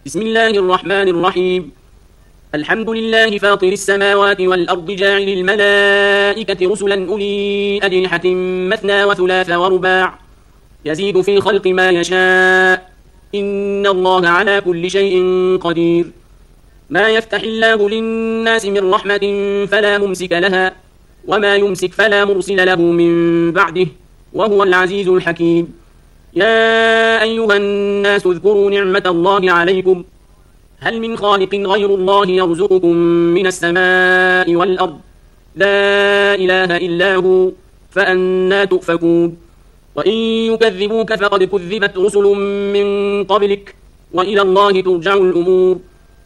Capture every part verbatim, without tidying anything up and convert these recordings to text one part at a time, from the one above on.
بسم الله الرحمن الرحيم. الحمد لله فاطر السماوات والأرض جاعل الملائكة رسلا أولي أجنحة مثنى وثلاث ورباع يزيد في الخلق ما يشاء إن الله على كل شيء قدير. ما يفتح الله للناس من رحمة فلا ممسك لها وما يمسك فلا مرسل له من بعده وهو العزيز الحكيم. يا أيها الناس اذكروا نعمة الله عليكم هل من خالق غير الله يرزقكم من السماء والأرض لا إله إلا هو فأنا تؤفكون. وإن يكذبوك فقد كذبت رسل من قبلك وإلى الله ترجع الأمور.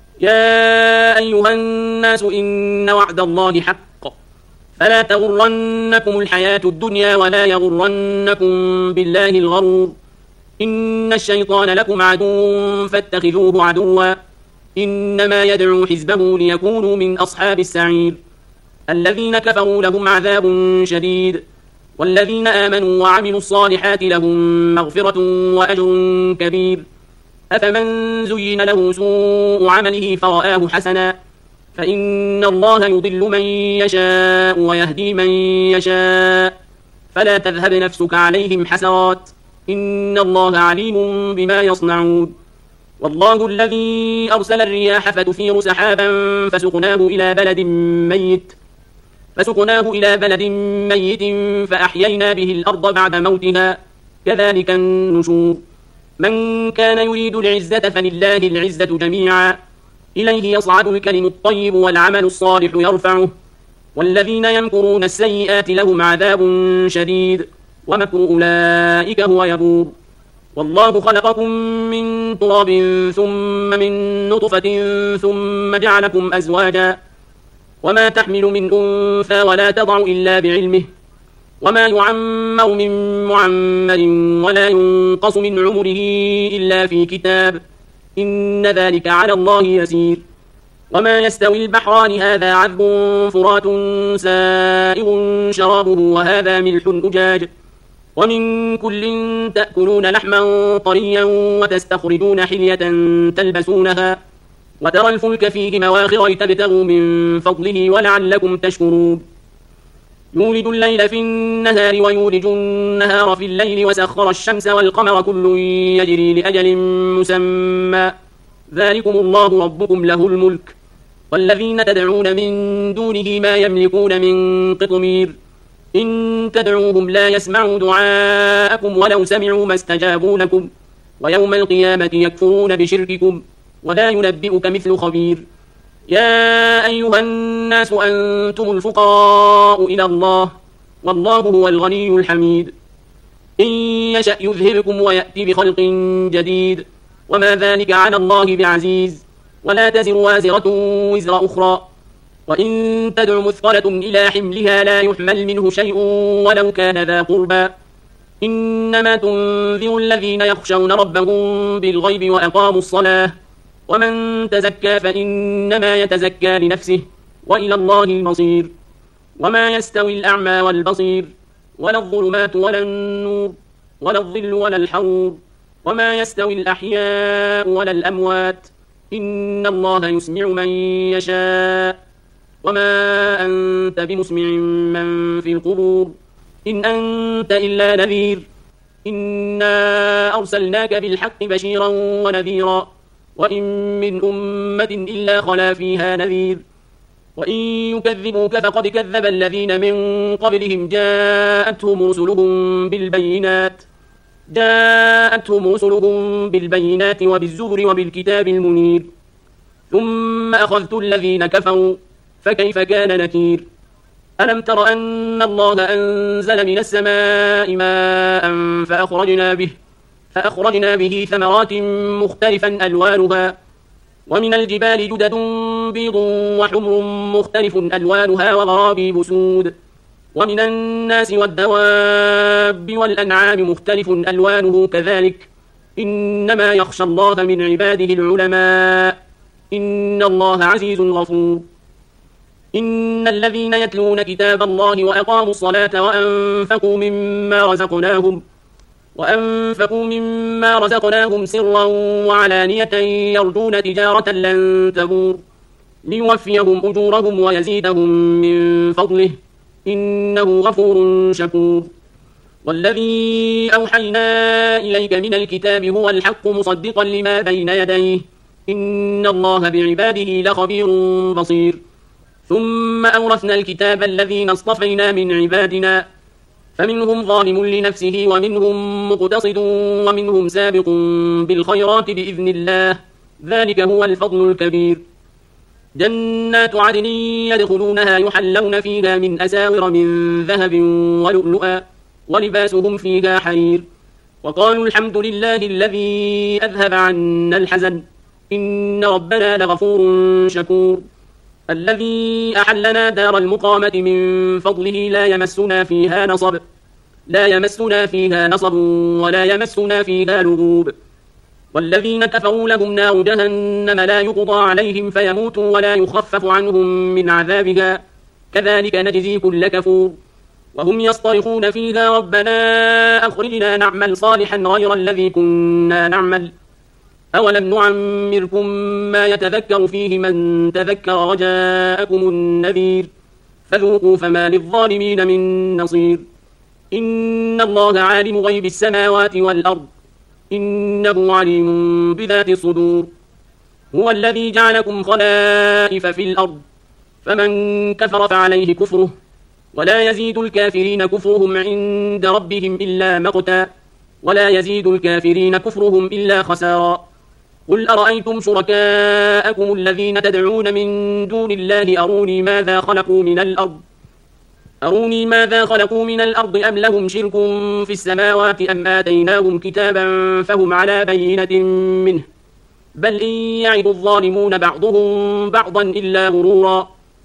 يا أيها الناس إن وعد الله حق فلا تغرنكم الحياة الدنيا ولا يغرنكم بالله الغرور. إن الشيطان لكم عدو فاتخذوه عدوا إنما يدعو حزبه ليكونوا من أصحاب السعير. الذين كفروا لهم عذاب شديد والذين آمنوا وعملوا الصالحات لهم مغفرة وأجر كبير. أفمن زين له سوء عمله فرآه حسنا فإن الله يضل من يشاء ويهدي من يشاء فلا تذهب نفسك عليهم حسرات إن الله عليم بما يصنعون. والله الذي أرسل الرياح فتثير سحابا فسقناه إلى بلد ميت فسقناه إلى بلد ميت فأحيينا به الأرض بعد موتها كذلك النشور. من كان يريد العزة فلله العزة جميعا إليه يصعد الكلم الطيب والعمل الصالح يرفعه. والذين يمكرون السيئات لهم عذاب شديد ومكر أولئك هو يبور. والله خلقكم من تراب ثم من نطفة ثم جعلكم أزواجا وما تحمل من أنثى ولا تضع إلا بعلمه وما يعمر من معمر ولا ينقص من عمره إلا في كتاب إن ذلك على الله يسير. وما يستوي البحران هذا عذب فرات سائغ شرابه وهذا ملح أجاج ومن كل تأكلون لحما طريا وتستخرجون حلية تلبسونها وترى الفلك فيه مواخر لتبتغوا من فضله ولعلكم تشكرون. يولد الليل في النهار ويولج النهار في الليل وسخر الشمس والقمر كل يجري لأجل مسمى ذلكم الله ربكم له الملك والذين تدعون من دونه ما يملكون من قطمير إن تدعوهم لا يسمعوا دعاءكم ولو سمعوا ما استجابوا لكم ويوم القيامة يكفرون بشرككم ولا ينبئك مثل خبير. يا أيها الناس أنتم الفقراء إلى الله والله هو الغني الحميد. إن يشأ يذهبكم ويأتي بخلق جديد وما ذلك على الله بعزيز ولا تزر وازرة وزر أخرى وإن تدع مثقلة إلى حملها لا يحمل منه شيء ولو كان ذا قربى إنما تنذر الذين يخشون ربهم بالغيب وأقاموا الصلاة ومن تزكى فإنما يتزكى لنفسه وإلى الله المصير. وما يستوي الأعمى والبصير ولا الظلمات ولا النور ولا الظل ولا الحرور وما يستوي الأحياء ولا الأموات إن الله يسمع من يشاء وما أنت بمسمع من في القبور إن أنت إلا نذير. إنا أرسلناك بالحق بشيرا ونذيرا وإن من أمة إلا خلا فيها نذير. وإن يكذبوك فقد كذب الذين من قبلهم جاءتهم رسلهم بالبينات جاءتهم رسلهم بالبينات وبالزبر وبالكتاب المنير ثم أخذت الذين كفروا فكيف كان نكير. ألم تر أن الله أنزل من السماء ماء فأخرجنا به فأخرجنا به ثمرات مختلفا ألوانها ومن الجبال جدد بيض وحمر مختلف ألوانها وغرابيب سود ومن الناس والدواب والأنعام مختلف ألوانه كذلك إنما يخشى الله من عباده العلماء إن الله عزيز غفور. إن الذين يتلون كتاب الله وأقاموا الصلاة وأنفقوا مما رزقناهم وأنفقوا مما رزقناهم سرا وعلانية يرجون تجارة لن تبور ليوفيهم أجورهم ويزيدهم من فضله إنه غفور شكور والذي أوحينا إليك من الكتاب هو الحق مصدقا لما بين يديه إن الله بعباده لخبير بصير ثم أورثنا الكتاب الذين اصطفينا من عبادنا فمنهم ظالم لنفسه ومنهم مقتصد ومنهم سابق بالخيرات بإذن الله ذلك هو الفضل الكبير جنات عدن يدخلونها يحلون فيها من أساور من ذهب ولؤلؤا ولباسهم فيها حرير وقالوا الحمد لله الذي أذهب عنا الحزن إن ربنا لغفور شكور الذي أحلنا دار المقامة من فضله لا يمسنا فيها نصب لا يمسنا فيها نصب ولا يمسنا فيها لغوب والذين كفروا لهم نار جهنم لا يقضى عليهم فيموتوا ولا يخفف عنهم من عذابها كذلك نجزي كل كفور وهم يصطرخون فيها ربنا أخرجنا نعمل صالحا غير الذي كنا نعمل أولم نعمركم ما يتذكر فيه من تذكر وجاءكم النذير فذوقوا فما للظالمين من نصير إن الله عالم غيب السماوات والأرض إنه عليم بذات الصدور هو الذي جعلكم خلائف في الأرض فمن كفر فعليه كفره ولا يزيد الكافرين كفرهم عند ربهم إلا مقتا ولا يزيد الكافرين كفرهم إلا خسارا قل أرأيتم شركاءكم الذين تدعون من دون الله أروني ماذا خلقوا من الأرض أروني ماذا خلقوا من الأرض أم لهم شرك في السماوات أم آتيناهم كتابا فهم على بينة منه بل إن يعد الظالمون بعضهم بعضا إلا غرورا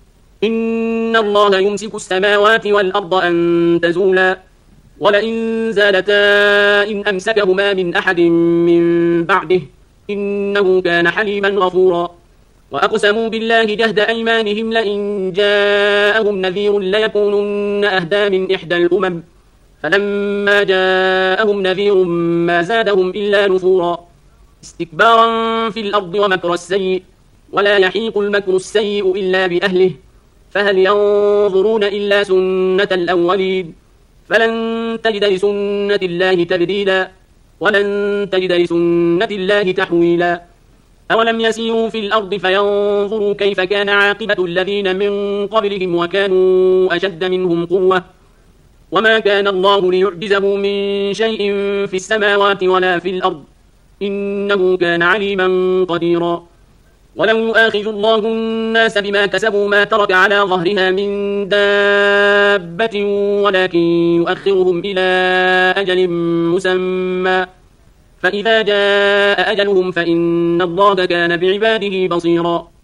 إن الله يمسك السماوات والأرض أن تزولا ولئن زالتا إن أمسكهما من أحد من بعده إنه كان حليما غفورا وأقسموا بالله جهد أيمانهم لئن جاءهم نذير ليكونن أهدى من إحدى الأمم فلما جاءهم نذير ما زادهم إلا نفورا استكبارا في الأرض ومكر السيء ولا يحيق المكر السيء إلا بأهله فهل ينظرون إلا سنة الأولين فلن تجد لسنة الله تبديلا ولن تجد لسنة الله تحويلا أولم يسيروا في الأرض فينظروا كيف كان عاقبة الذين من قبلهم وكانوا أشد منهم قوة وما كان الله ليعجزه من شيء في السماوات ولا في الأرض إنه كان عليما قديرا ولو يؤاخذ الله الناس بما كسبوا ما ترك على ظهرها من دابة ولكن يؤخرهم إلى أجل مسمى فإذا جاء أجلهم فإن الله كان بعباده بصيرا